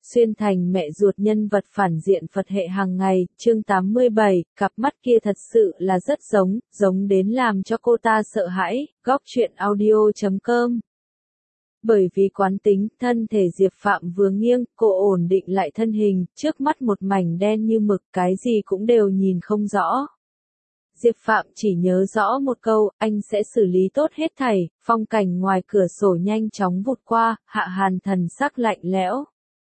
Xuyên thành mẹ ruột nhân vật phản diện Phật hệ hàng ngày, chương 87, cặp mắt kia thật sự là rất giống đến làm cho cô ta sợ hãi, góc truyện audio.com. Bởi vì quán tính, thân thể Diệp Phạm vừa nghiêng, cô ổn định lại thân hình, trước mắt một mảnh đen như mực, cái gì cũng đều nhìn không rõ. Diệp Phạm chỉ nhớ rõ một câu, anh sẽ xử lý tốt hết thảy, phong cảnh ngoài cửa sổ nhanh chóng vụt qua, Hạ Hàn thần sắc lạnh lẽo.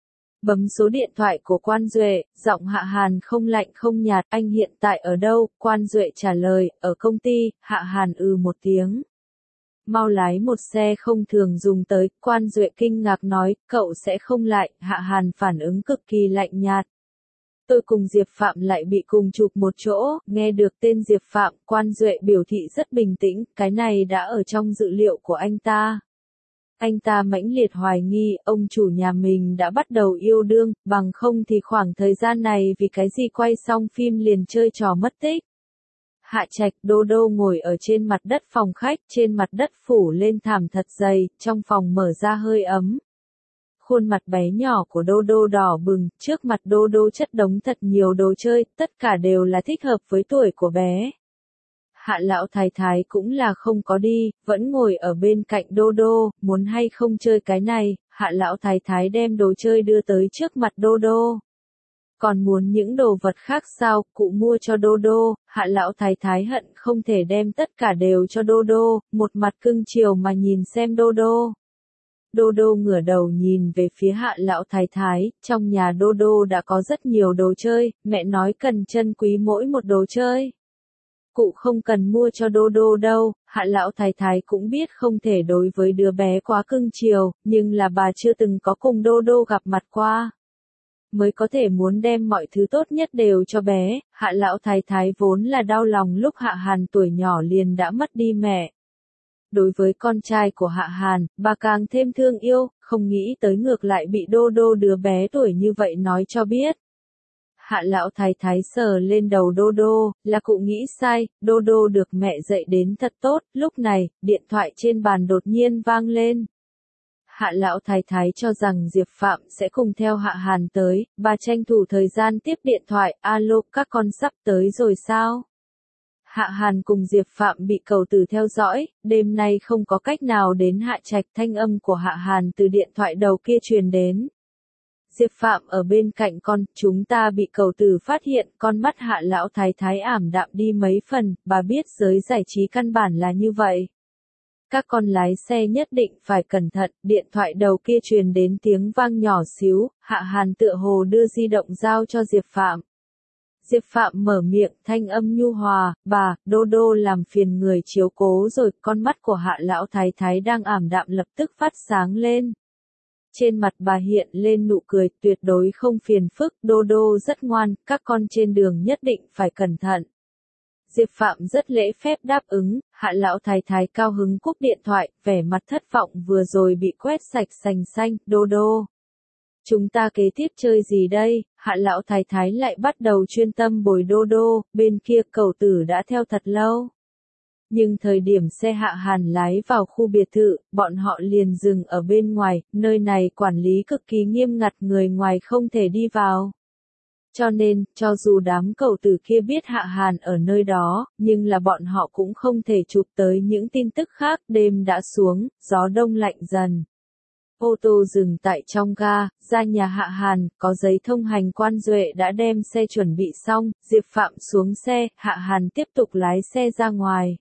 Bấm số điện thoại của Quan Duệ, giọng Hạ Hàn không lạnh không nhạt, anh hiện tại ở đâu? Quan Duệ trả lời, ở công ty. Hạ Hàn một tiếng. Mau lái một xe không thường dùng tới, Quan Duệ kinh ngạc nói, cậu sẽ không lại. Hạ Hàn phản ứng cực kỳ lạnh nhạt. Tôi cùng Diệp Phạm lại bị cùng chụp một chỗ, nghe được tên Diệp Phạm, Quan Duệ biểu thị rất bình tĩnh, cái này đã ở trong dự liệu của anh ta. Anh ta mãnh liệt hoài nghi, ông chủ nhà mình đã bắt đầu yêu đương, bằng không thì khoảng thời gian này vì cái gì quay xong phim liền chơi trò mất tích. Hạ Trạch, Đô Đô ngồi ở trên mặt đất phòng khách, trên mặt đất phủ lên thảm thật dày, trong phòng mở ra hơi ấm. Khuôn mặt bé nhỏ của Đô Đô đỏ bừng, trước mặt Đô Đô chất đống thật nhiều đồ chơi, tất cả đều là thích hợp với tuổi của bé. Hạ lão thái thái cũng là không có đi, vẫn ngồi ở bên cạnh Đô Đô, muốn hay không chơi cái này, Hạ lão thái thái đem đồ chơi đưa tới trước mặt Đô Đô. Còn muốn những đồ vật khác sao, cụ mua cho Đô Đô, Hạ lão thái thái hận không thể đem tất cả đều cho Đô Đô, một mặt cưng chiều mà nhìn xem Đô Đô. Đô Đô ngửa đầu nhìn về phía Hạ lão thái thái, trong nhà Đô Đô đã có rất nhiều đồ chơi, mẹ nói cần trân quý mỗi một đồ chơi. Cụ không cần mua cho Đô Đô đâu, Hạ lão thái thái cũng biết không thể đối với đứa bé quá cưng chiều, nhưng là bà chưa từng có cùng Đô Đô gặp mặt qua. Mới có thể muốn đem mọi thứ tốt nhất đều cho bé, Hạ lão thái thái vốn là đau lòng lúc Hạ Hàn tuổi nhỏ liền đã mất đi mẹ. Đối với con trai của Hạ Hàn, bà càng thêm thương yêu, không nghĩ tới ngược lại bị Đô Đô đứa bé tuổi như vậy nói cho biết. Hạ lão thái thái sờ lên đầu Đô Đô, là cụ nghĩ sai, Đô Đô được mẹ dạy đến thật tốt, lúc này, điện thoại trên bàn đột nhiên vang lên. Hạ lão thái thái cho rằng Diệp Phạm sẽ cùng theo Hạ Hàn tới, bà tranh thủ thời gian tiếp điện thoại, alo, các con sắp tới rồi sao? Hạ Hàn cùng Diệp Phạm bị cầu tử theo dõi, đêm nay không có cách nào đến Hạ Trạch, thanh âm của Hạ Hàn từ điện thoại đầu kia truyền đến. Diệp Phạm ở bên cạnh con, chúng ta bị cầu tử phát hiện, con mắt Hạ lão thái thái ảm đạm đi mấy phần, bà biết giới giải trí căn bản là như vậy. Các con lái xe nhất định phải cẩn thận, điện thoại đầu kia truyền đến tiếng vang nhỏ xíu, Hạ Hàn tựa hồ đưa di động giao cho Diệp Phạm. Diệp Phạm mở miệng, thanh âm nhu hòa, bà, Đô Đô làm phiền người chiếu cố rồi, con mắt của Hạ lão thái thái đang ảm đạm lập tức phát sáng lên. Trên mặt bà hiện lên nụ cười, tuyệt đối không phiền phức, Đô Đô rất ngoan, các con trên đường nhất định phải cẩn thận. Diệp Phạm rất lễ phép đáp ứng, Hạ lão thái thái cao hứng cúp điện thoại, vẻ mặt thất vọng vừa rồi bị quét sạch sành xanh, Đô Đô. Chúng ta kế tiếp chơi gì đây? Hạ lão thái thái lại bắt đầu chuyên tâm bồi Đô Đô, bên kia cầu tử đã theo thật lâu. Nhưng thời điểm xe Hạ Hàn lái vào khu biệt thự, bọn họ liền dừng ở bên ngoài, nơi này quản lý cực kỳ nghiêm ngặt, người ngoài không thể đi vào. Cho nên, cho dù đám cầu tử kia biết Hạ Hàn ở nơi đó, nhưng là bọn họ cũng không thể chụp tới những tin tức khác, đêm đã xuống, gió đông lạnh dần. Ô tô dừng tại trong ga, ra nhà Hạ Hàn, có giấy thông hành Quan Duệ đã đem xe chuẩn bị xong, Diệp Phạm xuống xe, Hạ Hàn tiếp tục lái xe ra ngoài.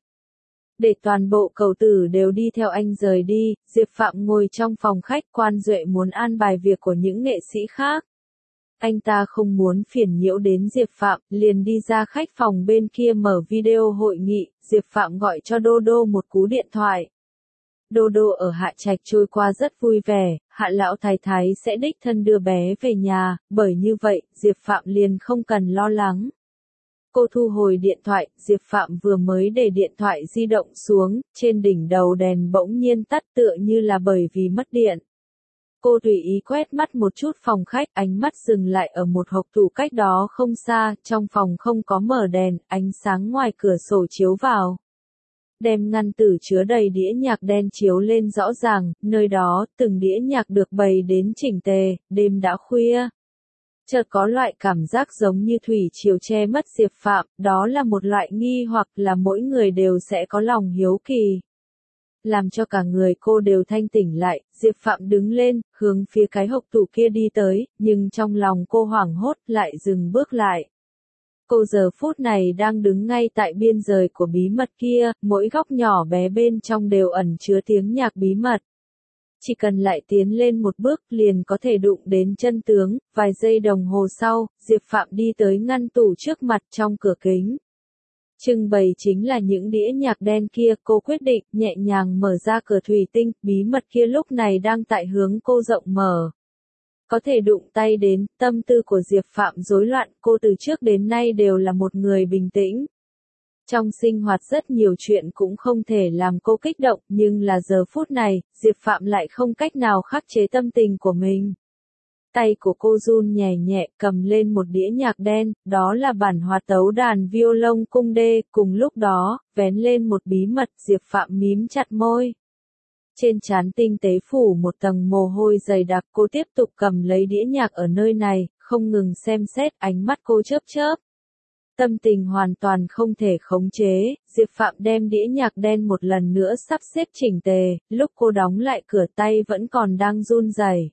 Để toàn bộ cầu tử đều đi theo anh rời đi, Diệp Phạm ngồi trong phòng khách, Quan Duệ muốn an bài việc của những nghệ sĩ khác. Anh ta không muốn phiền nhiễu đến Diệp Phạm, liền đi ra khách phòng bên kia mở video hội nghị, Diệp Phạm gọi cho Đô Đô một cú điện thoại. Đô Đô ở Hạ Trạch trôi qua rất vui vẻ, Hạ lão thái thái sẽ đích thân đưa bé về nhà, bởi như vậy, Diệp Phạm liền không cần lo lắng. Cô thu hồi điện thoại, Diệp Phạm vừa mới để điện thoại di động xuống, trên đỉnh đầu đèn bỗng nhiên tắt tựa như là bởi vì mất điện. Cô tùy ý quét mắt một chút phòng khách, ánh mắt dừng lại ở một hộc tủ cách đó không xa, trong phòng không có mở đèn, ánh sáng ngoài cửa sổ chiếu vào. Đem ngăn tủ chứa đầy đĩa nhạc đen chiếu lên rõ ràng, nơi đó, từng đĩa nhạc được bày đến chỉnh tề, đêm đã khuya. Chợt có loại cảm giác giống như thủy triều che mất Diệp Phạm, đó là một loại nghi hoặc là mỗi người đều sẽ có lòng hiếu kỳ. Làm cho cả người cô đều thanh tỉnh lại, Diệp Phạm đứng lên, hướng phía cái hộc tủ kia đi tới, nhưng trong lòng cô hoảng hốt lại dừng bước lại. Cô giờ phút này đang đứng ngay tại biên giới của bí mật kia, mỗi góc nhỏ bé bên trong đều ẩn chứa tiếng nhạc bí mật. Chỉ cần lại tiến lên một bước liền có thể đụng đến chân tướng, vài giây đồng hồ sau, Diệp Phạm đi tới ngăn tủ trước mặt trong cửa kính. Trưng bày chính là những đĩa nhạc đen kia, cô quyết định nhẹ nhàng mở ra cửa thủy tinh, bí mật kia lúc này đang tại hướng cô rộng mở. Có thể đụng tay đến, tâm tư của Diệp Phạm rối loạn, cô từ trước đến nay đều là một người bình tĩnh. Trong sinh hoạt rất nhiều chuyện cũng không thể làm cô kích động, nhưng là giờ phút này, Diệp Phạm lại không cách nào khắc chế tâm tình của mình. Tay của cô run nhẹ nhẹ cầm lên một đĩa nhạc đen, đó là bản hòa tấu đàn violon cung đê, cùng lúc đó, vén lên một bí mật, Diệp Phạm mím chặt môi. Trên trán tinh tế phủ một tầng mồ hôi dày đặc, cô tiếp tục cầm lấy đĩa nhạc ở nơi này, không ngừng xem xét, ánh mắt cô chớp chớp. Tâm tình hoàn toàn không thể khống chế, Diệp Phạm đem đĩa nhạc đen một lần nữa sắp xếp chỉnh tề, lúc cô đóng lại cửa tay vẫn còn đang run rẩy.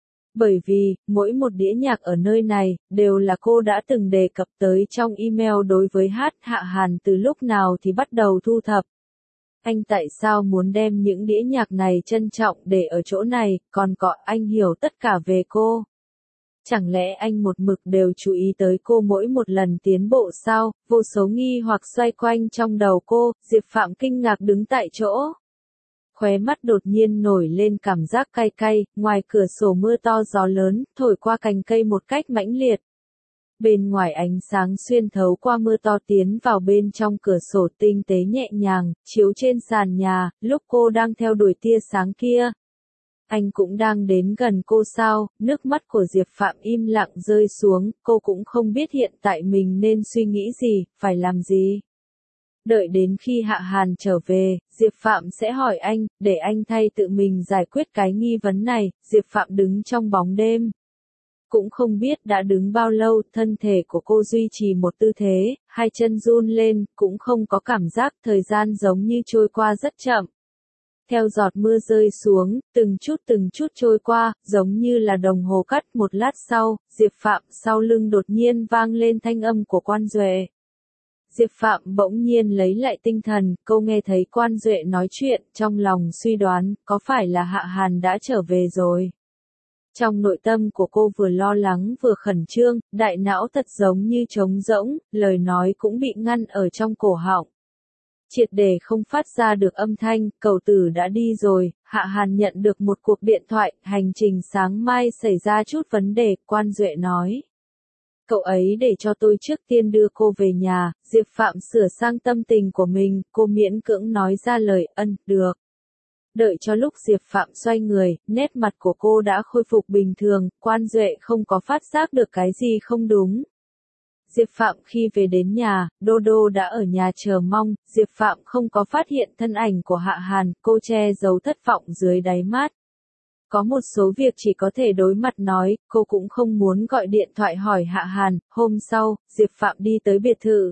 Bởi vì, mỗi một đĩa nhạc ở nơi này, đều là cô đã từng đề cập tới trong email đối với Hạ Hàn từ lúc nào thì bắt đầu thu thập. Anh tại sao muốn đem những đĩa nhạc này trân trọng để ở chỗ này, còn có anh hiểu tất cả về cô. Chẳng lẽ anh một mực đều chú ý tới cô mỗi một lần tiến bộ sao, vô số nghi hoặc xoay quanh trong đầu cô, Diệp Phạm kinh ngạc đứng tại chỗ. Khóe mắt đột nhiên nổi lên cảm giác cay cay, ngoài cửa sổ mưa to gió lớn, thổi qua cành cây một cách mãnh liệt. Bên ngoài ánh sáng xuyên thấu qua mưa to tiến vào bên trong cửa sổ tinh tế nhẹ nhàng, chiếu trên sàn nhà, lúc cô đang theo đuổi tia sáng kia. Anh cũng đang đến gần cô sao, nước mắt của Diệp Phạm im lặng rơi xuống, cô cũng không biết hiện tại mình nên suy nghĩ gì, phải làm gì. Đợi đến khi Hạ Hàn trở về, Diệp Phạm sẽ hỏi anh, để anh thay tự mình giải quyết cái nghi vấn này, Diệp Phạm đứng trong bóng đêm. Cũng không biết đã đứng bao lâu, thân thể của cô duy trì một tư thế, hai chân run lên, cũng không có cảm giác thời gian giống như trôi qua rất chậm. Theo giọt mưa rơi xuống, từng chút trôi qua, giống như là đồng hồ cắt. Một lát sau, Diệp Phạm sau lưng đột nhiên vang lên thanh âm của Quan Duệ. Diệp Phạm bỗng nhiên lấy lại tinh thần, cô nghe thấy Quan Duệ nói chuyện, trong lòng suy đoán, có phải là Hạ Hàn đã trở về rồi. Trong nội tâm của cô vừa lo lắng vừa khẩn trương, đại não thật giống như trống rỗng, lời nói cũng bị ngăn ở trong cổ họng. Triệt để không phát ra được âm thanh, cậu tử đã đi rồi, Hạ Hàn nhận được một cuộc điện thoại, hành trình sáng mai xảy ra chút vấn đề, Quan Duệ nói. Cậu ấy để cho tôi trước tiên đưa cô về nhà, Diệp Phạm sửa sang tâm tình của mình, cô miễn cưỡng nói ra lời được. Đợi cho lúc Diệp Phạm xoay người, nét mặt của cô đã khôi phục bình thường, Quan Duệ không có phát giác được cái gì không đúng. Diệp Phạm khi về đến nhà, Đô Đô đã ở nhà chờ mong, Diệp Phạm không có phát hiện thân ảnh của Hạ Hàn, cô che giấu thất vọng dưới đáy mắt. Có một số việc chỉ có thể đối mặt nói, cô cũng không muốn gọi điện thoại hỏi Hạ Hàn. Hôm sau, Diệp Phạm đi tới biệt thự.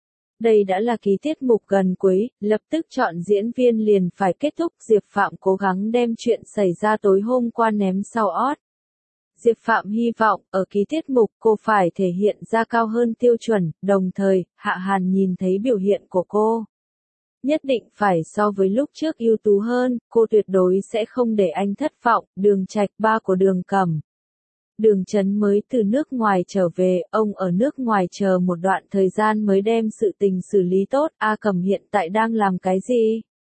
Đây đã là kỳ tiết mục gần cuối, lập tức chọn diễn viên liền phải kết thúc. Diệp Phạm cố gắng đem chuyện xảy ra tối hôm qua ném sau ót. Diệp Phạm hy vọng, ở kỳ tiết mục cô phải thể hiện ra cao hơn tiêu chuẩn, đồng thời, Hạ Hàn nhìn thấy biểu hiện của cô. Nhất định phải so với lúc trước ưu tú hơn, cô tuyệt đối sẽ không để anh thất vọng. Đường Trạch, ba của Đường Cẩm. Đường Chấn mới từ nước ngoài trở về, ông ở nước ngoài chờ một đoạn thời gian mới đem sự tình xử lý tốt. A Cẩm hiện tại đang làm cái gì?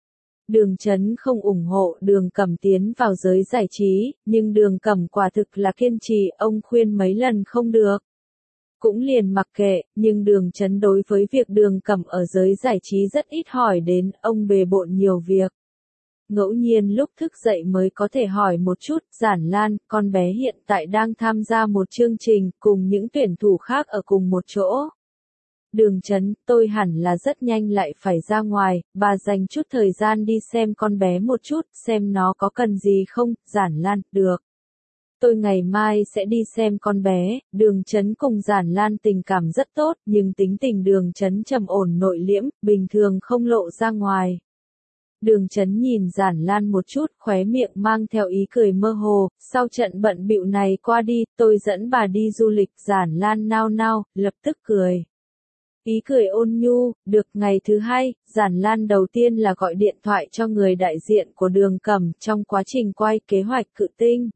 Đường Chấn không ủng hộ Đường Cẩm tiến vào giới giải trí, nhưng Đường Cẩm quả thực là kiên trì, ông khuyên mấy lần không được. Cũng liền mặc kệ, nhưng Đường Chấn đối với việc Đường Cẩm ở giới giải trí rất ít hỏi đến, ông bề bộn nhiều việc. Ngẫu nhiên lúc thức dậy mới có thể hỏi một chút, Giản Lan, con bé hiện tại đang tham gia một chương trình, cùng những tuyển thủ khác ở cùng một chỗ. Đường Chấn, tôi hẳn là rất nhanh lại phải ra ngoài, bà dành chút thời gian đi xem con bé một chút, xem nó có cần gì không, Giản Lan, được. Tôi ngày mai sẽ đi xem con bé. Đường Chấn cùng Giản Lan tình cảm rất tốt, nhưng tính tình Đường Chấn trầm ổn nội liễm, bình thường không lộ ra ngoài. Đường Chấn nhìn Giản Lan một chút, khóe miệng mang theo ý cười mơ hồ, sau trận bận bịu này qua đi, tôi dẫn bà đi du lịch. Giản Lan nao nao, lập tức cười. Ý cười ôn nhu, được. Ngày thứ hai, Giản Lan đầu tiên là gọi điện thoại cho người đại diện của Đường Cẩm trong quá trình quay kế hoạch Cự Tinh.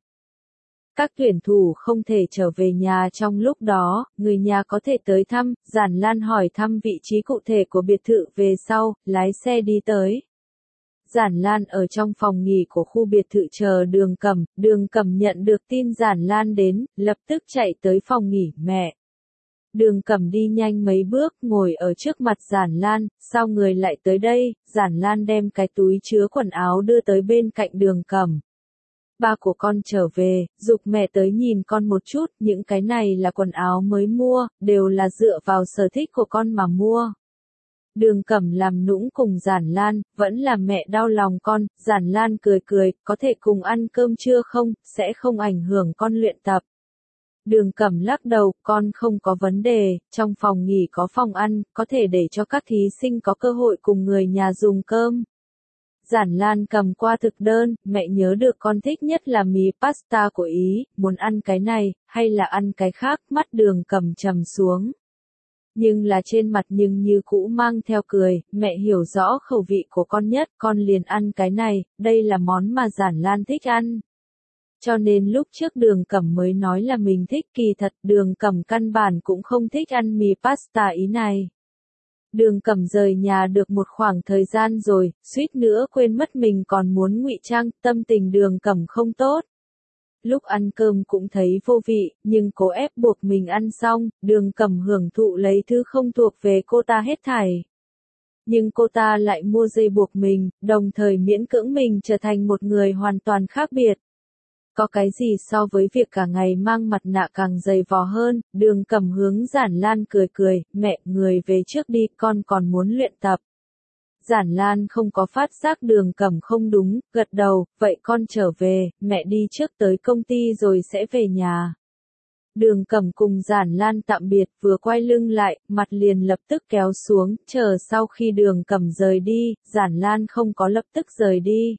Các tuyển thủ không thể trở về nhà trong lúc đó, người nhà có thể tới thăm. Giản Lan hỏi thăm vị trí cụ thể của biệt thự về sau, lái xe đi tới. Giản Lan ở trong phòng nghỉ của khu biệt thự chờ Đường Cẩm nhận được tin Giản Lan đến, lập tức chạy tới phòng nghỉ. Mẹ! Đường Cẩm đi nhanh mấy bước, ngồi ở trước mặt Giản Lan, sao người lại tới đây? Giản Lan đem cái túi chứa quần áo đưa tới bên cạnh Đường Cẩm. Ba của con trở về, giục mẹ tới nhìn con một chút, những cái này là quần áo mới mua, đều là dựa vào sở thích của con mà mua. Đường Cẩm làm nũng cùng Giản Lan, vẫn là mẹ đau lòng con. Giản Lan cười cười, có thể cùng ăn cơm trưa không, sẽ không ảnh hưởng con luyện tập. Đường Cẩm lắc đầu, con không có vấn đề, trong phòng nghỉ có phòng ăn, có thể để cho các thí sinh có cơ hội cùng người nhà dùng cơm. Giản Lan cầm qua thực đơn, mẹ nhớ được con thích nhất là mì pasta của Ý, muốn ăn cái này, hay là ăn cái khác, mắt Đường Cẩm trầm xuống. Nhưng là trên mặt nhưng như cũ mang theo cười, mẹ hiểu rõ khẩu vị của con nhất, con liền ăn cái này, đây là món mà Giản Lan thích ăn. Cho nên lúc trước Đường Cẩm mới nói là mình thích, kỳ thật Đường Cẩm căn bản cũng không thích ăn mì pasta Ý này. Đường Cẩm rời nhà được một khoảng thời gian rồi, suýt nữa quên mất mình còn muốn ngụy trang, tâm tình Đường Cẩm không tốt. Lúc ăn cơm cũng thấy vô vị, nhưng cố ép buộc mình ăn xong, Đường Cẩm hưởng thụ lấy thứ không thuộc về cô ta hết thảy. Nhưng cô ta lại mua dây buộc mình, đồng thời miễn cưỡng mình trở thành một người hoàn toàn khác biệt. Có cái gì so với việc cả ngày mang mặt nạ càng dày vò hơn? Đường Cẩm hướng Giản Lan cười cười, mẹ, người về trước đi, con còn muốn luyện tập. Giản Lan không có phát giác Đường Cẩm không đúng, gật đầu, vậy con trở về, mẹ đi trước tới công ty rồi sẽ về nhà. Đường Cẩm cùng Giản Lan tạm biệt, vừa quay lưng lại, mặt liền lập tức kéo xuống, chờ sau khi Đường Cẩm rời đi, Giản Lan không có lập tức rời đi.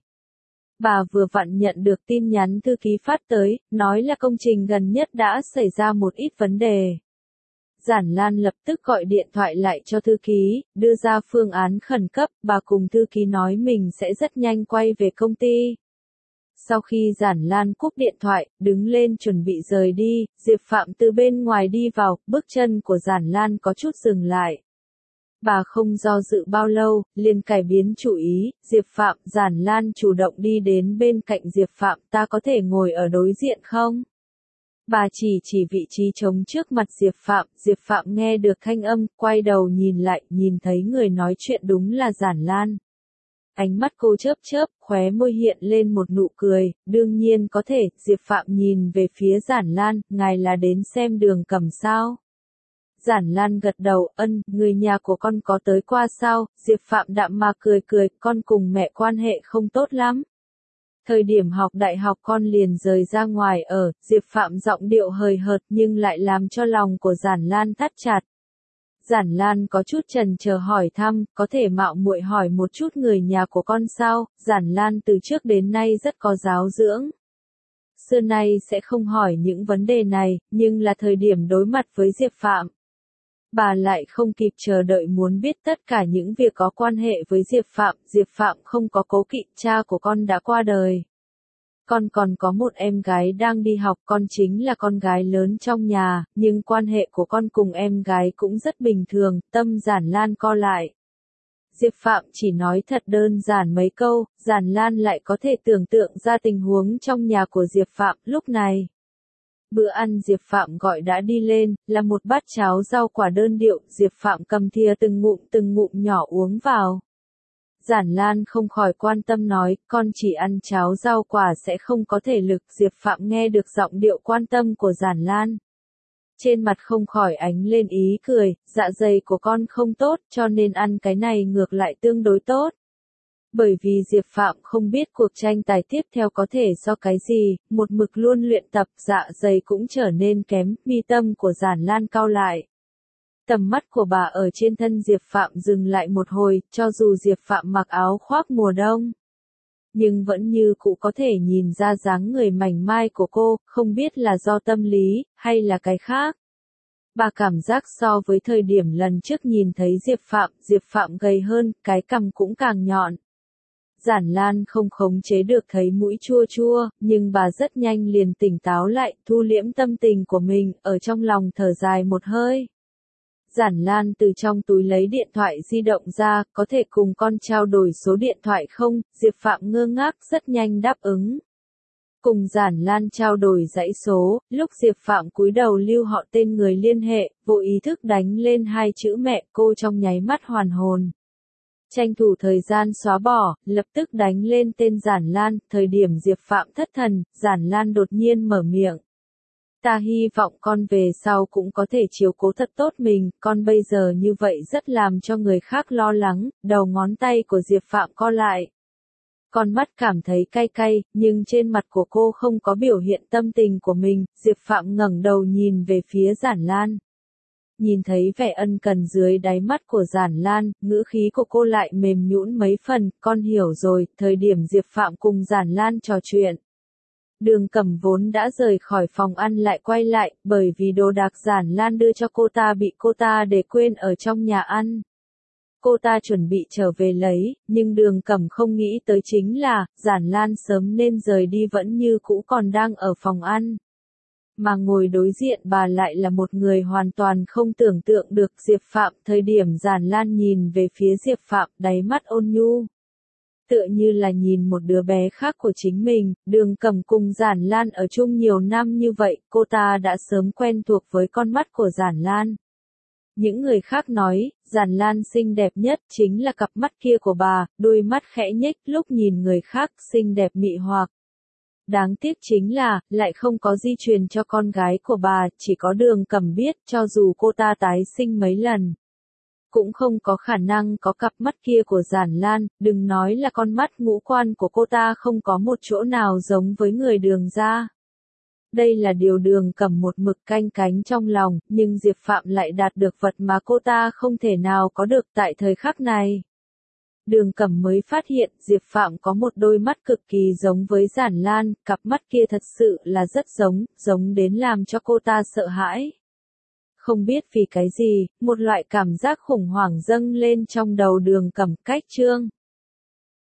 Bà vừa vặn nhận được tin nhắn thư ký phát tới, nói là công trình gần nhất đã xảy ra một ít vấn đề. Giản Lan lập tức gọi điện thoại lại cho thư ký, đưa ra phương án khẩn cấp, bà cùng thư ký nói mình sẽ rất nhanh quay về công ty. Sau khi Giản Lan cúp điện thoại, đứng lên chuẩn bị rời đi, Diệp Phạm từ bên ngoài đi vào, bước chân của Giản Lan có chút dừng lại. Bà không do dự bao lâu, liền cải biến chủ ý, Diệp Phạm. Giản Lan chủ động đi đến bên cạnh Diệp Phạm, ta có thể ngồi ở đối diện không? Bà chỉ vị trí trống trước mặt Diệp Phạm nghe được thanh âm, quay đầu nhìn lại, nhìn thấy người nói chuyện đúng là Giản Lan. Ánh mắt cô chớp chớp, khóe môi hiện lên một nụ cười, đương nhiên có thể. Diệp Phạm nhìn về phía Giản Lan, ngài là đến xem Đường Cẩm sao? Giản Lan gật đầu, người nhà của con có tới qua sao? Diệp Phạm đạm mà cười cười, con cùng mẹ quan hệ không tốt lắm. Thời điểm học đại học con liền rời ra ngoài ở. Diệp Phạm giọng điệu hời hợt nhưng lại làm cho lòng của Giản Lan thắt chặt. Giản Lan có chút chần chờ hỏi thăm, có thể mạo muội hỏi một chút người nhà của con sao? Giản Lan từ trước đến nay rất có giáo dưỡng. Xưa nay sẽ không hỏi những vấn đề này, nhưng là thời điểm đối mặt với Diệp Phạm. Bà lại không kịp chờ đợi muốn biết tất cả những việc có quan hệ với Diệp Phạm. Diệp Phạm không có cố kỵ, cha của con đã qua đời. Con còn có một em gái đang đi học, con chính là con gái lớn trong nhà, nhưng quan hệ của con cùng em gái cũng rất bình thường, tâm Giản Lan co lại. Diệp Phạm chỉ nói thật đơn giản mấy câu, Giản Lan lại có thể tưởng tượng ra tình huống trong nhà của Diệp Phạm lúc này. Bữa ăn Diệp Phạm gọi đã đi lên, là một bát cháo rau quả đơn điệu, Diệp Phạm cầm thìa từng ngụm nhỏ uống vào. Giản Lan không khỏi quan tâm nói, con chỉ ăn cháo rau quả sẽ không có thể lực. Diệp Phạm nghe được giọng điệu quan tâm của Giản Lan. Trên mặt không khỏi ánh lên ý cười, dạ dày của con không tốt cho nên ăn cái này ngược lại tương đối tốt. Bởi vì Diệp Phạm không biết cuộc tranh tài tiếp theo có thể do cái gì, một mực luôn luyện tập dạ dày cũng trở nên kém, mi tâm của Giản Lan cau lại. Tầm mắt của bà ở trên thân Diệp Phạm dừng lại một hồi, cho dù Diệp Phạm mặc áo khoác mùa đông. Nhưng vẫn như cũ có thể nhìn ra dáng người mảnh mai của cô, không biết là do tâm lý, hay là cái khác. Bà cảm giác so với thời điểm lần trước nhìn thấy Diệp Phạm gầy hơn, cái cằm cũng càng nhọn. Giản Lan không khống chế được thấy mũi chua chua, nhưng bà rất nhanh liền tỉnh táo lại, thu liễm tâm tình của mình, ở trong lòng thở dài một hơi. Giản Lan từ trong túi lấy điện thoại di động ra, có thể cùng con trao đổi số điện thoại không? Diệp Phạm ngơ ngác rất nhanh đáp ứng. Cùng Giản Lan trao đổi dãy số, lúc Diệp Phạm cúi đầu lưu họ tên người liên hệ, vô ý thức đánh lên hai chữ mẹ cô trong nháy mắt hoàn hồn. Tranh thủ thời gian xóa bỏ, lập tức đánh lên tên Giản Lan, thời điểm Diệp Phạm thất thần, Giản Lan đột nhiên mở miệng. Ta hy vọng con về sau cũng có thể chiếu cố thật tốt mình, con bây giờ như vậy rất làm cho người khác lo lắng, đầu ngón tay của Diệp Phạm co lại. Con mắt cảm thấy cay cay, nhưng trên mặt của cô không có biểu hiện tâm tình của mình, Diệp Phạm ngẩng đầu nhìn về phía Giản Lan. Nhìn thấy vẻ ân cần dưới đáy mắt của Giản Lan, ngữ khí của cô lại mềm nhũn mấy phần, con hiểu rồi, thời điểm Diệp Phạm cùng Giản Lan trò chuyện. Đường Cẩm vốn đã rời khỏi phòng ăn lại quay lại, bởi vì đồ đạc Giản Lan đưa cho cô ta bị cô ta để quên ở trong nhà ăn. Cô ta chuẩn bị trở về lấy, nhưng Đường Cẩm không nghĩ tới chính là, Giản Lan sớm nên rời đi vẫn như cũ còn đang ở phòng ăn. Mà ngồi đối diện bà lại là một người hoàn toàn không tưởng tượng được Diệp Phạm, thời điểm Giản Lan nhìn về phía Diệp Phạm, đáy mắt ôn nhu. Tựa như là nhìn một đứa bé khác của chính mình, Đường Cẩm cùng Giản Lan ở chung nhiều năm như vậy, cô ta đã sớm quen thuộc với con mắt của Giản Lan. Những người khác nói, Giản Lan xinh đẹp nhất chính là cặp mắt kia của bà, đôi mắt khẽ nhếch lúc nhìn người khác xinh đẹp mị hoặc. Đáng tiếc chính là, lại không có di truyền cho con gái của bà, chỉ có Đường Cẩm biết, cho dù cô ta tái sinh mấy lần. Cũng không có khả năng có cặp mắt kia của Giản Lan, đừng nói là con mắt ngũ quan của cô ta không có một chỗ nào giống với người Đường gia. Đây là điều Đường Cẩm một mực canh cánh trong lòng, nhưng Diệp Phạm lại đạt được vật mà cô ta không thể nào có được tại thời khắc này. Đường Cẩm mới phát hiện Diệp Phạm có một đôi mắt cực kỳ giống với Giản Lan, cặp mắt kia thật sự là rất giống đến làm cho cô ta sợ hãi. Không biết vì cái gì, một loại cảm giác khủng hoảng dâng lên trong đầu Đường Cẩm. Cách chương